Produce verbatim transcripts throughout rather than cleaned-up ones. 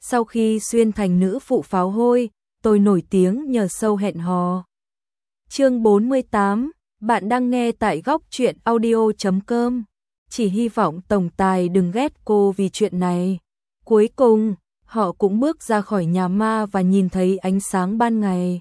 Sau khi xuyên thành nữ phụ pháo hôi, tôi nổi tiếng nhờ show hẹn hò. Chương bốn mươi tám, bạn đang nghe tại góc truyện audio chấm com. Chỉ hy vọng tổng tài đừng ghét cô vì chuyện này. Cuối cùng, họ cũng bước ra khỏi nhà ma và nhìn thấy ánh sáng ban ngày.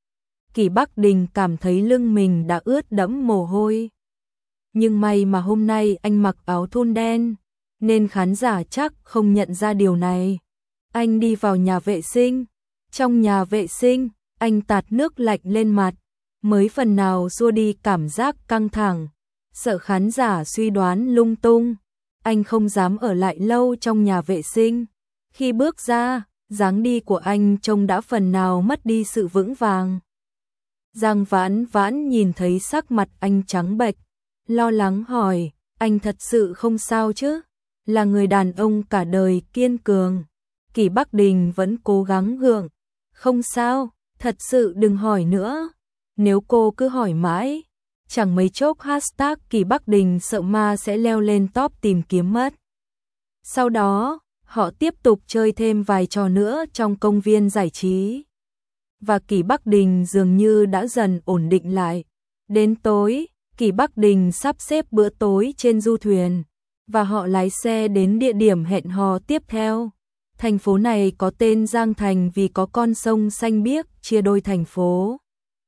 Kỷ Bắc Đình cảm thấy lưng mình đã ướt đẫm mồ hôi. Nhưng may mà hôm nay anh mặc áo thun đen, nên khán giả chắc không nhận ra điều này. Anh đi vào nhà vệ sinh. Trong nhà vệ sinh, anh tạt nước lạnh lên mặt, mới phần nào xua đi cảm giác căng thẳng. Sợ khán giả suy đoán lung tung, anh không dám ở lại lâu trong nhà vệ sinh. Khi bước ra, dáng đi của anh trông đã phần nào mất đi sự vững vàng. Giang Vãn Vãn nhìn thấy sắc mặt anh trắng bệch, lo lắng hỏi, anh thật sự không sao chứ? Là người đàn ông cả đời kiên cường. Kỷ Bắc Đình vẫn cố gắng gượng, không sao, thật sự đừng hỏi nữa. Nếu cô cứ hỏi mãi, chẳng mấy chốc hashtag Kỷ Bắc Đình sợ ma sẽ leo lên top tìm kiếm mất. Sau đó, họ tiếp tục chơi thêm vài trò nữa trong công viên giải trí. Và Kỷ Bắc Đình dường như đã dần ổn định lại. Đến tối, Kỷ Bắc Đình sắp xếp bữa tối trên du thuyền, và họ lái xe đến địa điểm hẹn hò tiếp theo. Thành phố này có tên Giang Thành vì có con sông xanh biếc chia đôi thành phố.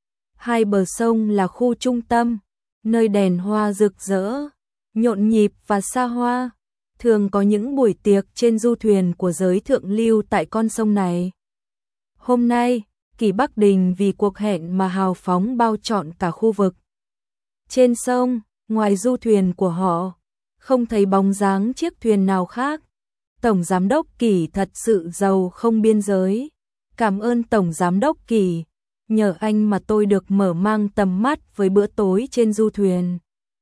Hai bờ sông là khu trung tâm, nơi đèn hoa rực rỡ, nhộn nhịp và xa hoa. Thường có những buổi tiệc trên du thuyền của giới thượng lưu tại con sông này. Hôm nay, Kỷ Bắc Đình vì cuộc hẹn mà hào phóng bao trọn cả khu vực. Trên sông, ngoài du thuyền của họ, không thấy bóng dáng chiếc thuyền nào khác. Tổng Giám đốc Kỷ thật sự giàu không biên giới. Cảm ơn Tổng Giám đốc Kỷ, nhờ anh mà tôi được mở mang tầm mắt với bữa tối trên du thuyền.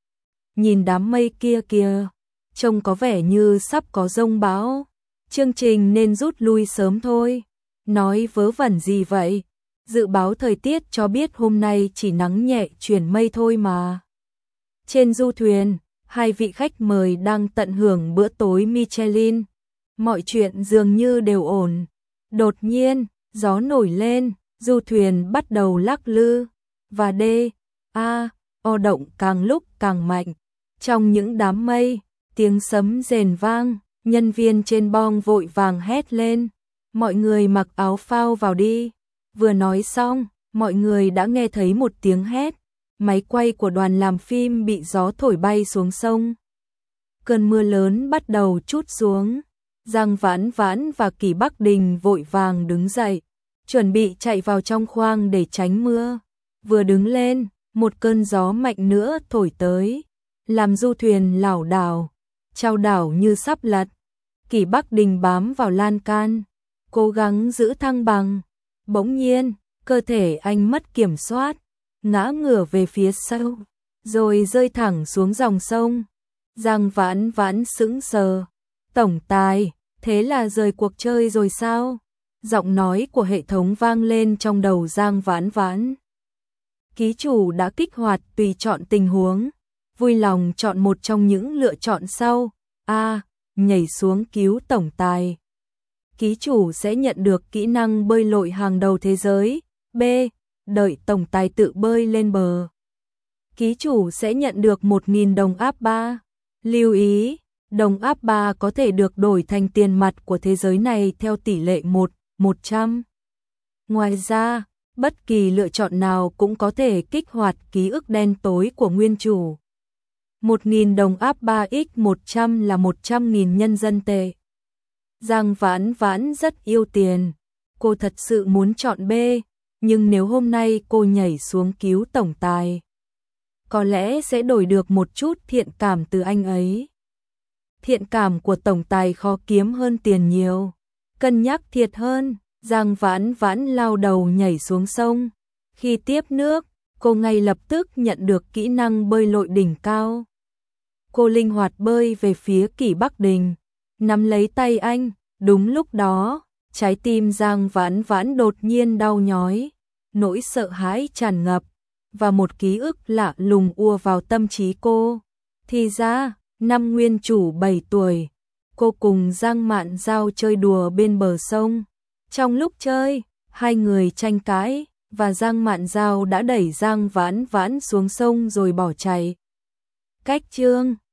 Nhìn đám mây kia kìa, trông có vẻ như sắp có giông bão. Chương trình nên rút lui sớm thôi. Nói vớ vẩn gì vậy? Dự báo thời tiết cho biết hôm nay chỉ nắng nhẹ chuyển mây thôi mà. Trên du thuyền, hai vị khách mời đang tận hưởng bữa tối Michelin. Mọi chuyện dường như đều ổn. Đột nhiên, gió nổi lên, du thuyền bắt đầu lắc lư, và D, A, O động càng lúc càng mạnh. Trong những đám mây, tiếng sấm rền vang, nhân viên trên bong vội vàng hét lên. Mọi người mặc áo phao vào đi. Vừa nói xong, mọi người đã nghe thấy một tiếng hét. Máy quay của đoàn làm phim bị gió thổi bay xuống sông. Cơn mưa lớn bắt đầu trút xuống. Giang Vãn Vãn và Kỷ Bắc Đình vội vàng đứng dậy, chuẩn bị chạy vào trong khoang để tránh mưa. Vừa đứng lên, một cơn gió mạnh nữa thổi tới, làm du thuyền lảo đảo, chao đảo như sắp lật. Kỷ Bắc Đình bám vào lan can, cố gắng giữ thăng bằng. Bỗng nhiên, cơ thể anh mất kiểm soát, ngã ngửa về phía sau, rồi rơi thẳng xuống dòng sông. Giang Vãn Vãn sững sờ. Tổng tài, thế là rời cuộc chơi rồi sao? Giọng nói của hệ thống vang lên trong đầu Giang Vãn Vãn. Ký chủ đã kích hoạt tùy chọn tình huống, vui lòng chọn một trong những lựa chọn sau. A. Nhảy xuống cứu tổng tài. Ký chủ sẽ nhận được kỹ năng bơi lội hàng đầu thế giới. B. Đợi tổng tài tự bơi lên bờ. Ký chủ sẽ nhận được một nghìn đồng áp ba. Lưu ý, đồng áp ba có thể được đổi thành tiền mặt của thế giới này theo tỷ lệ một một trăm. Ngoài ra, bất kỳ lựa chọn nào cũng có thể kích hoạt ký ức đen tối của nguyên chủ. một nghìn đồng áp ba nhân một trăm là một trăm nghìn nhân dân tệ. Giang Vãn Vãn rất yêu tiền. Cô thật sự muốn chọn B, nhưng nếu hôm nay cô nhảy xuống cứu tổng tài, có lẽ sẽ đổi được một chút thiện cảm từ anh ấy. Thiện cảm của tổng tài khó kiếm hơn tiền nhiều. Cân nhắc thiệt hơn, Giang Vãn Vãn lao đầu nhảy xuống sông. Khi tiếp nước, cô ngay lập tức nhận được kỹ năng bơi lội đỉnh cao. Cô linh hoạt bơi về phía Kỷ Bắc Đình, nắm lấy tay anh. Đúng lúc đó, trái tim Giang Vãn Vãn đột nhiên đau nhói, nỗi sợ hãi tràn ngập, và một ký ức lạ lùng ùa vào tâm trí cô. Thì ra, năm nguyên chủ bảy tuổi, cô cùng Giang Mạn Giao chơi đùa bên bờ sông. Trong lúc chơi, hai người tranh cãi, và Giang Mạn Giao đã đẩy Giang Vãn Vãn xuống sông rồi bỏ chạy. Cách chương